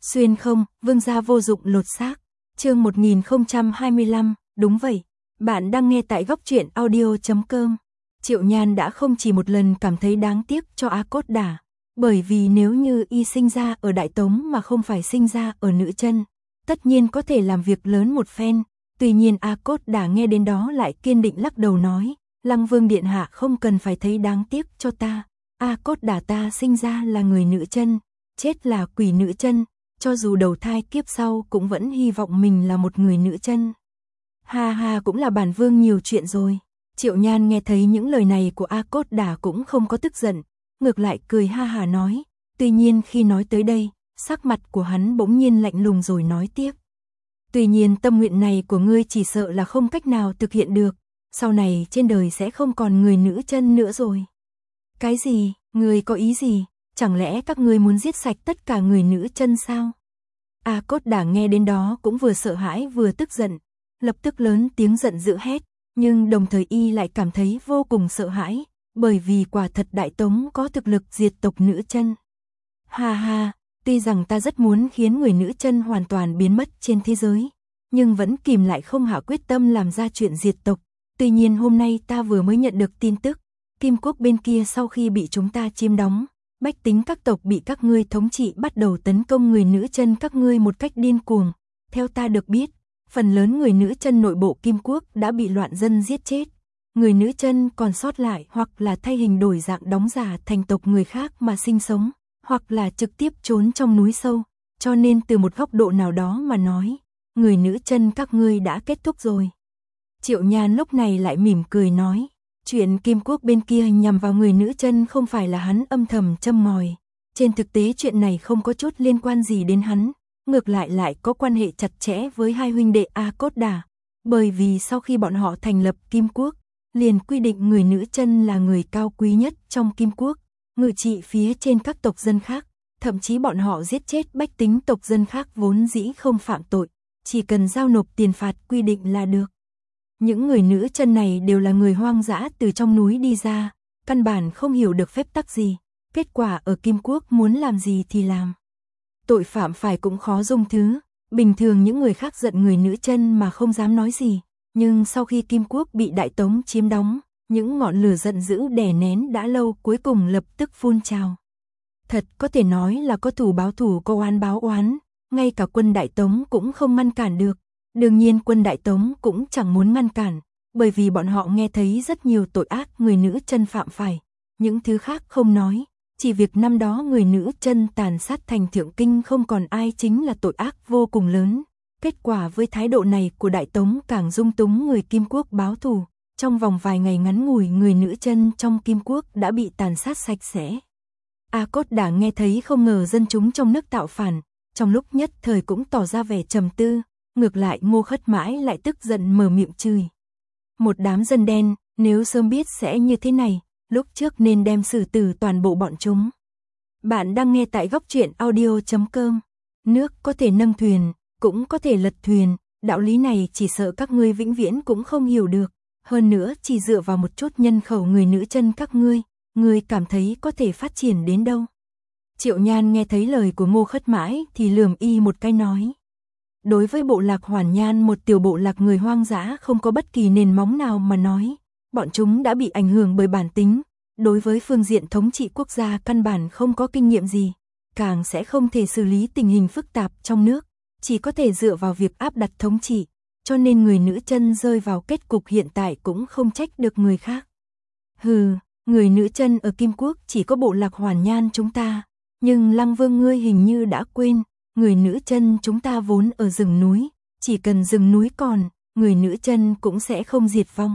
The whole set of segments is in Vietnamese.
Xuyên không, vương gia vô dụng lột xác. Chương 1025, đúng vậy. Bạn đang nghe tại góc truyện audio.com. Triệu Nhan đã không chỉ một lần cảm thấy đáng tiếc cho A Cốt Đả, bởi vì nếu như y sinh ra ở Đại Tống mà không phải sinh ra ở Nữ Chân, tất nhiên có thể làm việc lớn một phen. Tuy nhiên A Cốt Đả nghe đến đó lại kiên định lắc đầu nói, Lăng Vương điện hạ không cần phải thấy đáng tiếc cho ta. A Cốt Đả ta sinh ra là người Nữ Chân, chết là quỷ Nữ Chân, cho dù đầu thai kiếp sau cũng vẫn hy vọng mình là một người Nữ Chân. Ha ha, cũng là bản vương nhiều chuyện rồi. Triệu Nhan nghe thấy những lời này của A Cốt Đả cũng không có tức giận, ngược lại cười ha hà nói. Tuy nhiên khi nói tới đây, sắc mặt của hắn bỗng nhiên lạnh lùng rồi nói tiếp. Tuy nhiên tâm nguyện này của ngươi chỉ sợ là không cách nào thực hiện được, sau này trên đời sẽ không còn người Nữ Chân nữa rồi. Cái gì, ngươi có ý gì? Chẳng lẽ các ngươi muốn giết sạch tất cả người Nữ Chân sao? A Cốt Đả nghe đến đó cũng vừa sợ hãi vừa tức giận, lập tức lớn tiếng giận dữ hét, nhưng đồng thời y lại cảm thấy vô cùng sợ hãi, bởi vì quả thật Đại Tống có thực lực diệt tộc Nữ Chân. Ha ha, tuy rằng ta rất muốn khiến người Nữ Chân hoàn toàn biến mất trên thế giới, nhưng vẫn kìm lại không hạ quyết tâm làm ra chuyện diệt tộc. Tuy nhiên hôm nay ta vừa mới nhận được tin tức, Kim Quốc bên kia sau khi bị chúng ta chiếm đóng, bách tính các tộc bị các ngươi thống trị bắt đầu tấn công người Nữ Chân các ngươi một cách điên cuồng. Theo ta được biết, phần lớn người Nữ Chân nội bộ Kim Quốc đã bị loạn dân giết chết. Người Nữ Chân còn sót lại hoặc là thay hình đổi dạng đóng giả thành tộc người khác mà sinh sống, hoặc là trực tiếp trốn trong núi sâu. Cho nên từ một góc độ nào đó mà nói, người Nữ Chân các ngươi đã kết thúc rồi. Triệu Nhan lúc này lại mỉm cười nói. Chuyện Kim Quốc bên kia nhằm vào người Nữ Chân không phải là hắn âm thầm châm ngòi. Trên thực tế chuyện này không có chút liên quan gì đến hắn, ngược lại có quan hệ chặt chẽ với hai huynh đệ A Cốt Đả. Bởi vì sau khi bọn họ thành lập Kim Quốc, liền quy định người Nữ Chân là người cao quý nhất trong Kim Quốc, ngự trị phía trên các tộc dân khác. Thậm chí bọn họ giết chết bách tính tộc dân khác vốn dĩ không phạm tội, chỉ cần giao nộp tiền phạt quy định là được. Những người Nữ Chân này đều là người hoang dã từ trong núi đi ra, căn bản không hiểu được phép tắc gì, kết quả ở Kim Quốc muốn làm gì thì làm. Tội phạm phải cũng khó dung thứ, bình thường những người khác giận người Nữ Chân mà không dám nói gì, nhưng sau khi Kim Quốc bị Đại Tống chiếm đóng, những ngọn lửa giận dữ đè nén đã lâu cuối cùng lập tức phun trào. Thật có thể nói là có thù báo thù có oán báo oán, ngay cả quân Đại Tống cũng không ngăn cản được. Đương nhiên quân Đại Tống cũng chẳng muốn ngăn cản, bởi vì bọn họ nghe thấy rất nhiều tội ác người Nữ Chân phạm phải. Những thứ khác không nói, chỉ việc năm đó người Nữ Chân tàn sát thành Thượng Kinh không còn ai chính là tội ác vô cùng lớn. Kết quả với thái độ này của Đại Tống càng dung túng người Kim Quốc báo thù. Trong vòng vài ngày ngắn ngủi người Nữ Chân trong Kim Quốc đã bị tàn sát sạch sẽ. A Cốt Đả nghe thấy không ngờ dân chúng trong nước tạo phản, trong lúc nhất thời cũng tỏ ra vẻ trầm tư. Ngược lại Ngô Khất Mãi lại tức giận mở miệng chửi. Một đám dân đen, nếu sớm biết sẽ như thế này, lúc trước nên đem xử tử toàn bộ bọn chúng. Bạn đang nghe tại góc truyện audio.com. Nước có thể nâng thuyền, cũng có thể lật thuyền, đạo lý này chỉ sợ các ngươi vĩnh viễn cũng không hiểu được. Hơn nữa chỉ dựa vào một chút nhân khẩu người Nữ Chân các ngươi cảm thấy có thể phát triển đến đâu. Triệu Nhan nghe thấy lời của Ngô Khất Mãi thì lườm y một cái nói. Đối với bộ lạc Hoàn Nhan, một tiểu bộ lạc người hoang dã không có bất kỳ nền móng nào mà nói, bọn chúng đã bị ảnh hưởng bởi bản tính, đối với phương diện thống trị quốc gia căn bản không có kinh nghiệm gì, càng sẽ không thể xử lý tình hình phức tạp trong nước, chỉ có thể dựa vào việc áp đặt thống trị, cho nên người Nữ Chân rơi vào kết cục hiện tại cũng không trách được người khác. Hừ, người Nữ Chân ở Kim Quốc chỉ có bộ lạc Hoàn Nhan chúng ta, nhưng Lăng Vương ngươi hình như đã quên. Người Nữ Chân chúng ta vốn ở rừng núi, chỉ cần rừng núi còn, người Nữ Chân cũng sẽ không diệt vong.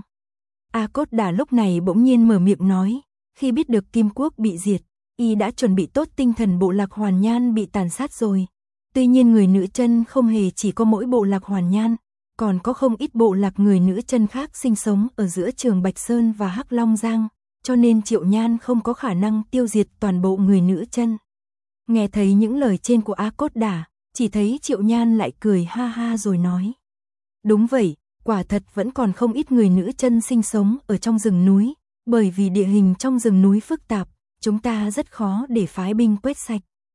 A Cốt Đả lúc này bỗng nhiên mở miệng nói, khi biết được Kim Quốc bị diệt, y đã chuẩn bị tốt tinh thần bộ lạc Hoàn Nhan bị tàn sát rồi. Tuy nhiên người Nữ Chân không hề chỉ có mỗi bộ lạc Hoàn Nhan, còn có không ít bộ lạc người Nữ Chân khác sinh sống ở giữa Trường Bạch Sơn và Hắc Long Giang, cho nên Triệu Nhan không có khả năng tiêu diệt toàn bộ người Nữ Chân. Nghe thấy những lời trên của A Cốt Đả, chỉ thấy Triệu Nhan lại cười ha ha rồi nói. Đúng vậy, quả thật vẫn còn không ít người Nữ Chân sinh sống ở trong rừng núi, bởi vì địa hình trong rừng núi phức tạp, chúng ta rất khó để phái binh quét sạch.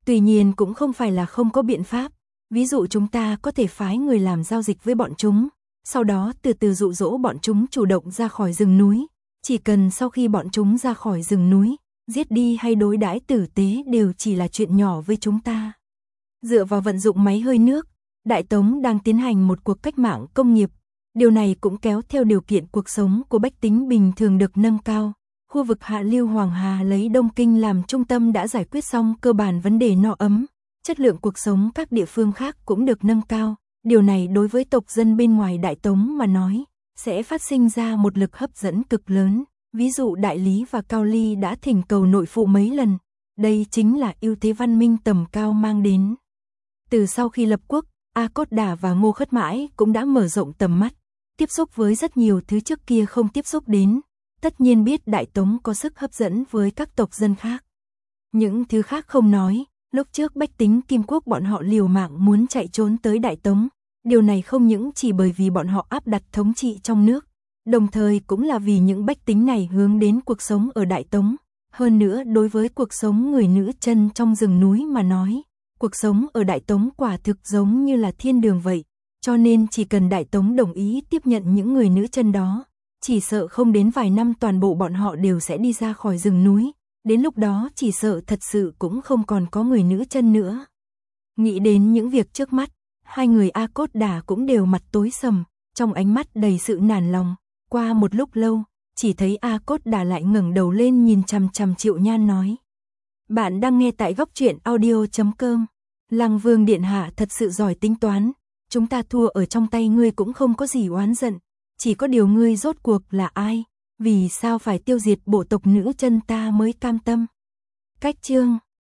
Tuy nhiên cũng không phải là không có biện pháp, ví dụ chúng ta có thể phái người làm giao dịch với bọn chúng, sau đó từ từ dụ dỗ bọn chúng chủ động ra khỏi rừng núi, chỉ cần sau khi bọn chúng ra khỏi rừng núi, giết đi hay đối đãi tử tế đều chỉ là chuyện nhỏ với chúng ta. Dựa vào vận dụng máy hơi nước, Đại Tống đang tiến hành một cuộc cách mạng công nghiệp, điều này cũng kéo theo điều kiện cuộc sống của bách tính bình thường được nâng cao. Khu vực hạ lưu Hoàng Hà lấy Đông Kinh làm trung tâm đã giải quyết xong cơ bản vấn đề no ấm, chất lượng cuộc sống các địa phương khác cũng được nâng cao. Điều này đối với tộc dân bên ngoài Đại Tống mà nói, sẽ phát sinh ra một lực hấp dẫn cực lớn. Ví dụ Đại Lý và Cao Ly đã thỉnh cầu nội phụ mấy lần, đây chính là ưu thế văn minh tầm cao mang đến. Từ sau khi lập quốc, A Cốt Đả và Ngô Khất Mãi cũng đã mở rộng tầm mắt, tiếp xúc với rất nhiều thứ trước kia không tiếp xúc đến. Tất nhiên biết Đại Tống có sức hấp dẫn với các tộc dân khác. Những thứ khác không nói, lúc trước bách tính Kim Quốc bọn họ liều mạng muốn chạy trốn tới Đại Tống. Điều này không những chỉ bởi vì bọn họ áp đặt thống trị trong nước, đồng thời cũng là vì những bách tính này hướng đến cuộc sống ở Đại Tống. Hơn nữa đối với cuộc sống người nữ chân trong rừng núi mà nói, cuộc sống ở Đại Tống quả thực giống như là thiên đường vậy. Cho nên chỉ cần Đại Tống đồng ý tiếp nhận những người nữ chân đó, chỉ sợ không đến vài năm toàn bộ bọn họ đều sẽ đi ra khỏi rừng núi. Đến lúc đó chỉ sợ thật sự cũng không còn có người nữ chân nữa. Nghĩ đến những việc trước mắt, hai người A Cốt Đả cũng đều mặt tối sầm, trong ánh mắt đầy sự nản lòng. Qua một lúc lâu, chỉ thấy A Cốt Đả lại ngẩng đầu lên nhìn chằm chằm Triệu Nhan nói. Bạn đang nghe tại Góc Truyện Audio.com. Lăng Vương điện hạ thật sự giỏi tính toán, chúng ta thua ở trong tay ngươi cũng không có gì oán giận, chỉ có điều ngươi rốt cuộc là ai, vì sao phải tiêu diệt bộ tộc nữ chân ta mới cam tâm. Cách chương